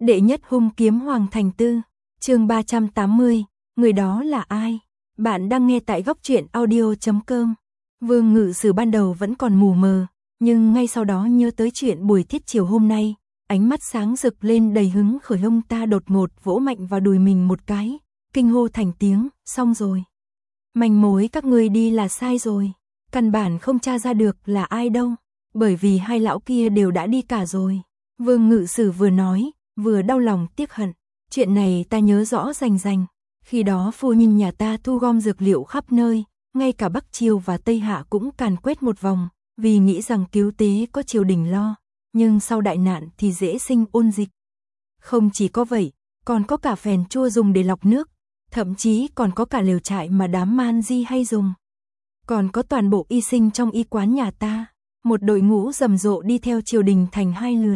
Đệ nhất hung kiếm Hoàng Thành Tư, chương 380, người đó là ai? Bạn đang nghe tại góc truyện audio.com. Vương Ngự Sử ban đầu vẫn còn mù mờ, nhưng ngay sau đó nhớ tới chuyện buổi thiết chiều hôm nay, ánh mắt sáng rực lên đầy hứng khởi, ông ta đột ngột vỗ mạnh vào đùi mình một cái, kinh hô thành tiếng, xong rồi. Manh mối các ngươi đi là sai rồi, căn bản không tra ra được là ai đâu, bởi vì hai lão kia đều đã đi cả rồi. Vương Ngự Sử vừa nói, vừa đau lòng tiếc hận, chuyện này ta nhớ rõ rành rành, khi đó phu nhân nhà ta thu gom dược liệu khắp nơi, ngay cả Bắc Triều và Tây Hạ cũng càn quét một vòng, vì nghĩ rằng cứu tế có triều đình lo, nhưng sau đại nạn thì dễ sinh ôn dịch. Không chỉ có vậy, còn có cả phèn chua dùng để lọc nước, thậm chí còn có cả lều trại mà đám man di hay dùng. Còn có toàn bộ y sinh trong y quán nhà ta, một đội ngũ rầm rộ đi theo triều đình thành hai lượt.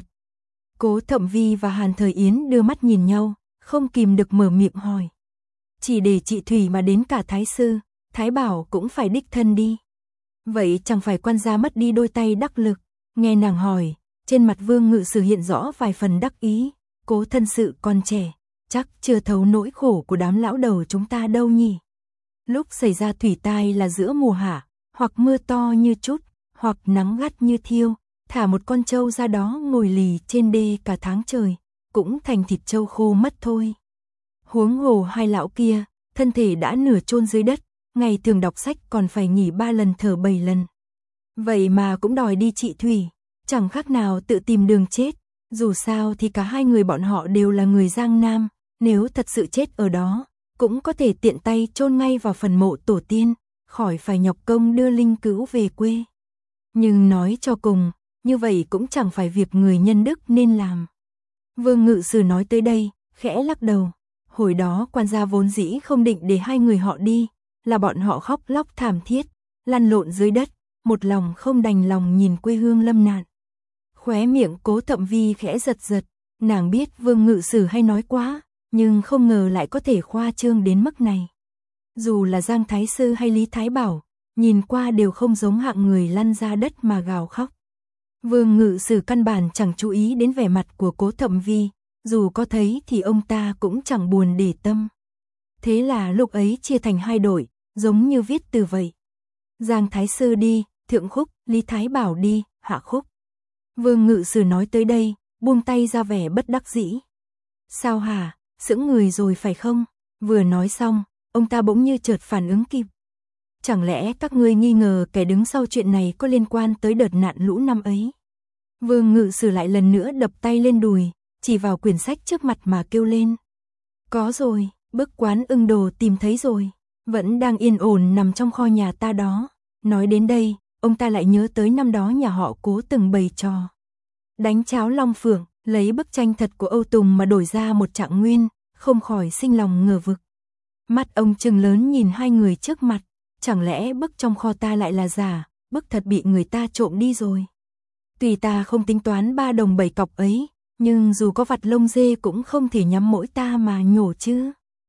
Cố Thậm Vi và Hàn Thời Yến đưa mắt nhìn nhau, không kìm được mở miệng hỏi. Chỉ để chị Thủy mà đến cả Thái Sư, Thái Bảo cũng phải đích thân đi. Vậy chẳng phải quan gia mất đi đôi tay đắc lực? Nghe nàng hỏi, trên mặt Vương Ngự Sử hiện rõ vài phần đắc ý. Cố thân sự còn trẻ, chắc chưa thấu nỗi khổ của đám lão đầu chúng ta đâu nhỉ. Lúc xảy ra thủy tai là giữa mùa hạ, hoặc mưa to như chút, hoặc nắng gắt như thiêu, thả một con trâu ra đó ngồi lì trên đê cả tháng trời, cũng thành thịt trâu khô mất thôi. Huống hồ hai lão kia, thân thể đã nửa chôn dưới đất, ngày thường đọc sách còn phải nghỉ 3 lần thở 7 lần. Vậy mà cũng đòi đi trị thủy, chẳng khác nào tự tìm đường chết. Dù sao thì cả hai người bọn họ đều là người Giang Nam, nếu thật sự chết ở đó, cũng có thể tiện tay chôn ngay vào phần mộ tổ tiên, khỏi phải nhọc công đưa linh cữu về quê. Nhưng nói cho cùng, như vậy cũng chẳng phải việc người nhân đức nên làm. Vương Ngự Sử nói tới đây, khẽ lắc đầu. Hồi đó quan gia vốn dĩ không định để hai người họ đi, là bọn họ khóc lóc thảm thiết, lăn lộn dưới đất, một lòng không đành lòng nhìn quê hương lâm nạn. Khóe miệng Cố Thậm Vi khẽ giật giật, nàng biết Vương Ngự Sử hay nói quá, nhưng không ngờ lại có thể khoa trương đến mức này. Dù là Giang Thái Sư hay Lý Thái Bảo, nhìn qua đều không giống hạng người lăn ra đất mà gào khóc. Vương Ngự Sử căn bản chẳng chú ý đến vẻ mặt của Cố Thậm Vi, dù có thấy thì ông ta cũng chẳng buồn để tâm. Thế là lúc ấy chia thành hai đội, giống như viết từ vậy. Giang Thái Sư đi, thượng khúc, Lý Thái Bảo đi, hạ khúc. Vương Ngự Sử nói tới đây, buông tay ra vẻ bất đắc dĩ. Sao hả, sững người rồi phải không? Vừa nói xong, ông ta bỗng như chợt phản ứng kịp. Chẳng lẽ các ngươi nghi ngờ kẻ đứng sau chuyện này có liên quan tới đợt nạn lũ năm ấy? Vương Ngự Sử lại lần nữa đập tay lên đùi, chỉ vào quyển sách trước mặt mà kêu lên. Có rồi, bức Quán Ưng Đồ tìm thấy rồi, vẫn đang yên ổn nằm trong kho nhà ta đó. Nói đến đây, ông ta lại nhớ tới năm đó nhà họ Cố từng bày trò đánh cháo Long Phượng, lấy bức tranh thật của Âu Tùng mà đổi ra một trạng nguyên, không khỏi sinh lòng ngờ vực. Mắt ông trừng lớn nhìn hai người trước mặt, chẳng lẽ bức trong kho ta lại là giả, bức thật bị người ta trộm đi rồi. Tuy ta không tính toán 3 đồng 7 cọc ấy, nhưng dù có vặt lông dê cũng không thể nhắm mỗi ta mà nhổ chứ.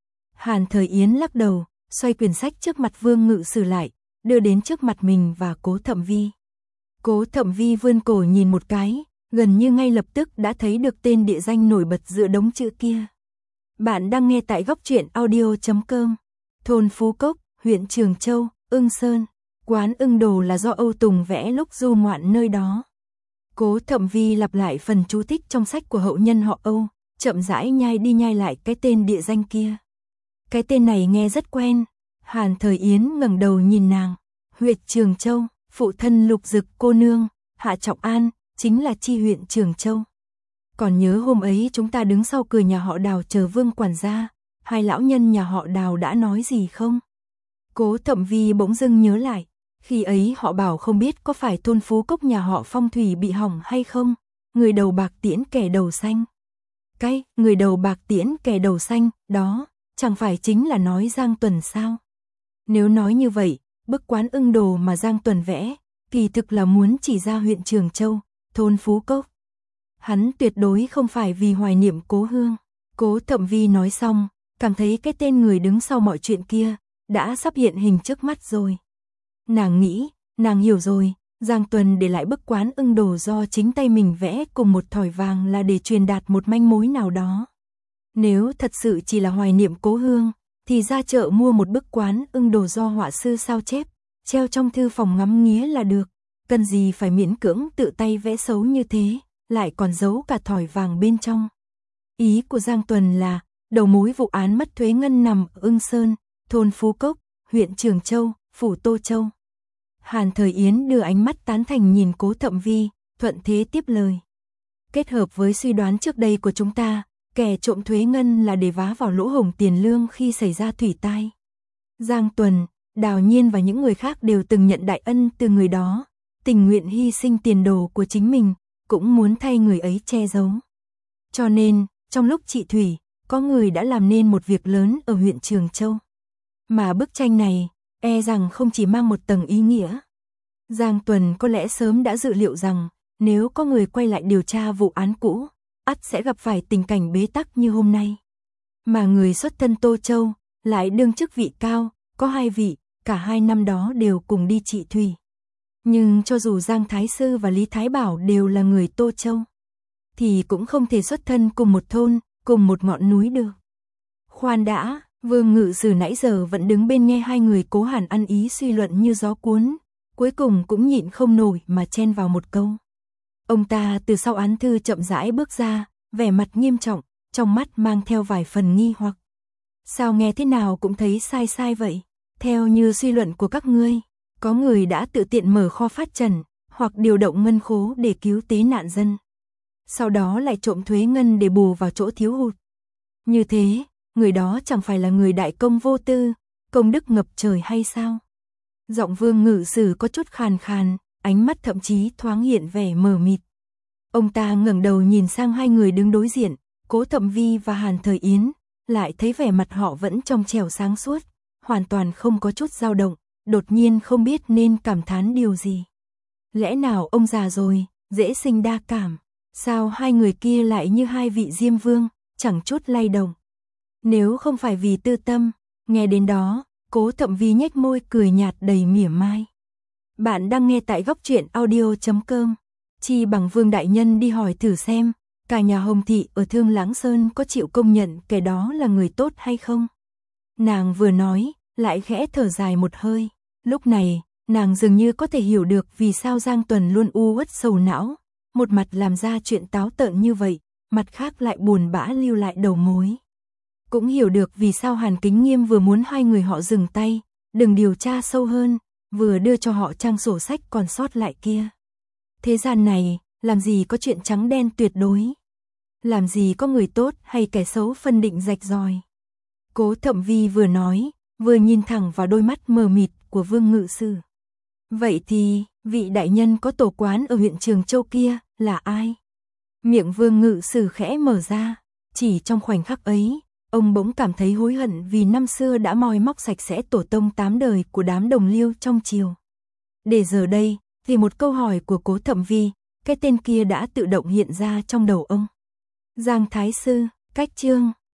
Hàn Thời Yến lắc đầu, xoay quyển sách trước mặt Vương Ngự Sử lại, đưa đến trước mặt mình và Cố Thậm Vi. Cố Thậm Vi vươn cổ nhìn một cái, gần như ngay lập tức đã thấy được tên địa danh nổi bật giữa đống chữ kia. Bạn đang nghe tại góc truyện audio.com. Thôn Phú Cốc, huyện Trường Châu, Ưng Sơn. Quán Ưng Đồ là do Âu Tùng vẽ lúc du ngoạn nơi đó. Cố Thậm Vi lặp lại phần chú thích trong sách của hậu nhân họ Âu, chậm rãi nhai đi nhai lại cái tên địa danh kia. Cái tên này nghe rất quen. Hàn Thời Yến ngẩng đầu nhìn nàng. Huyện Trường Châu, phụ thân Lục Dực cô nương, Hạ Trọng An, chính là chi huyện Trường Châu. Còn nhớ hôm ấy chúng ta đứng sau cửa nhà họ Đào chờ Vương quản gia, hai lão nhân nhà họ Đào đã nói gì không? Cố Thậm Vi bỗng dưng nhớ lại, khi ấy họ bảo không biết có phải thôn Phú Cốc nhà họ Phong thủy bị hỏng hay không, người đầu bạc tiễn kẻ đầu xanh. Cái người đầu bạc tiễn kẻ đầu xanh, đó, chẳng phải chính là nói Giang Tuần sao? Nếu nói như vậy, bức Quán Ưng Đồ mà Giang Tuần vẽ, thì thực là muốn chỉ ra huyện Trường Châu, thôn Phú Cốc. Hắn tuyệt đối không phải vì hoài niệm cố hương. Cố Thậm Vi nói xong, cảm thấy cái tên người đứng sau mọi chuyện kia đã sắp hiện hình trước mắt rồi. Nàng nghĩ, nàng hiểu rồi, Giang Tuần để lại bức quán ưng đồ do chính tay mình vẽ cùng một thỏi vàng là để truyền đạt một manh mối nào đó. Nếu thật sự chỉ là hoài niệm cố hương, thì ra chợ mua một bức quán ưng đồ do họa sư sao chép, treo trong thư phòng ngắm nghía là được, cần gì phải miễn cưỡng tự tay vẽ xấu như thế, lại còn giấu cả thỏi vàng bên trong. Ý của Giang Tuần là, đầu mối vụ án mất thuế ngân nằm ở Ưng Sơn, thôn Phú Cốc, huyện Trường Châu, phủ Tô Châu. Hàn Thời Yến đưa ánh mắt tán thành nhìn Cố Thậm Vi, thuận thế tiếp lời. Kết hợp với suy đoán trước đây của chúng ta, kẻ trộm thuế ngân là để vá vào lỗ hổng tiền lương khi xảy ra thủy tai. Giang Tuần, Đào Nhiên và những người khác đều từng nhận đại ân từ người đó, tình nguyện hy sinh tiền đồ của chính mình, cũng muốn thay người ấy che giấu. Cho nên, trong lúc trị thủy, có người đã làm nên một việc lớn ở huyện Trường Châu. Mà bức tranh này, e rằng không chỉ mang một tầng ý nghĩa. Giang Tuần có lẽ sớm đã dự liệu rằng, nếu có người quay lại điều tra vụ án cũ, ắt sẽ gặp phải tình cảnh bế tắc như hôm nay. Mà người xuất thân Tô Châu, lại đương chức vị cao, có 2 vị, cả 2 năm đó đều cùng đi trị thủy. Nhưng cho dù Giang Thái Sư và Lý Thái Bảo đều là người Tô Châu, thì cũng không thể xuất thân cùng một thôn, cùng một ngọn núi được. Khoan đã, Vương Ngự Sử nãy giờ vẫn đứng bên nghe hai người Cố Hàn ăn ý suy luận như gió cuốn, cuối cùng cũng nhịn không nổi mà chen vào một câu. Ông ta từ sau án thư chậm rãi bước ra, vẻ mặt nghiêm trọng, trong mắt mang theo vài phần nghi hoặc. Sao nghe thế nào cũng thấy sai sai vậy? Theo như suy luận của các ngươi, có người đã tự tiện mở kho phát trần, hoặc điều động ngân khố để cứu tế nạn dân. Sau đó lại trộm thuế ngân để bù vào chỗ thiếu hụt. Như thế, người đó chẳng phải là người đại công vô tư, công đức ngập trời hay sao? Giọng Vương Ngự Sử có chút khàn khàn, ánh mắt thậm chí thoáng hiện vẻ mờ mịt. Ông ta ngẩng đầu nhìn sang hai người đứng đối diện, Cố Thậm Vi và Hàn Thời Yến, lại thấy vẻ mặt họ vẫn trong trẻo sáng suốt, hoàn toàn không có chút dao động, đột nhiên không biết nên cảm thán điều gì. Lẽ nào ông già rồi, dễ sinh đa cảm, sao hai người kia lại như hai vị diêm vương, chẳng chút lay động. Nếu không phải vì tư tâm, nghe đến đó, Cố Thậm Vi nhếch môi cười nhạt đầy mỉa mai. Bạn đang nghe tại góc truyện audio.com. Chi bằng Vương đại nhân đi hỏi thử xem, cả nhà Hồng thị ở Thương Lãng Sơn có chịu công nhận kẻ đó là người tốt hay không? Nàng vừa nói, lại khẽ thở dài một hơi. Lúc này, nàng dường như có thể hiểu được vì sao Giang Tuần luôn u uất sầu não, một mặt làm ra chuyện táo tợn như vậy, mặt khác lại buồn bã lưu lại đầu mối. Cũng hiểu được vì sao Hàn Kính Nghiêm vừa muốn hai người họ dừng tay, đừng điều tra sâu hơn, vừa đưa cho họ trang sổ sách còn sót lại kia. Thế gian này, làm gì có chuyện trắng đen tuyệt đối? Làm gì có người tốt hay kẻ xấu phân định rạch ròi? Cố Thậm Vi vừa nói, vừa nhìn thẳng vào đôi mắt mờ mịt của Vương Ngự Sử. Vậy thì, vị đại nhân có tổ quán ở huyện Trường Châu kia, là ai? Miệng Vương Ngự Sử khẽ mở ra, chỉ trong khoảnh khắc ấy, ông bỗng cảm thấy hối hận vì năm xưa đã moi móc sạch sẽ tổ tông 8 đời của đám đồng liêu trong triều. Để giờ đây, thì một câu hỏi của Cố Thậm Vi, cái tên kia đã tự động hiện ra trong đầu ông. Giang Thái Sư, cách chương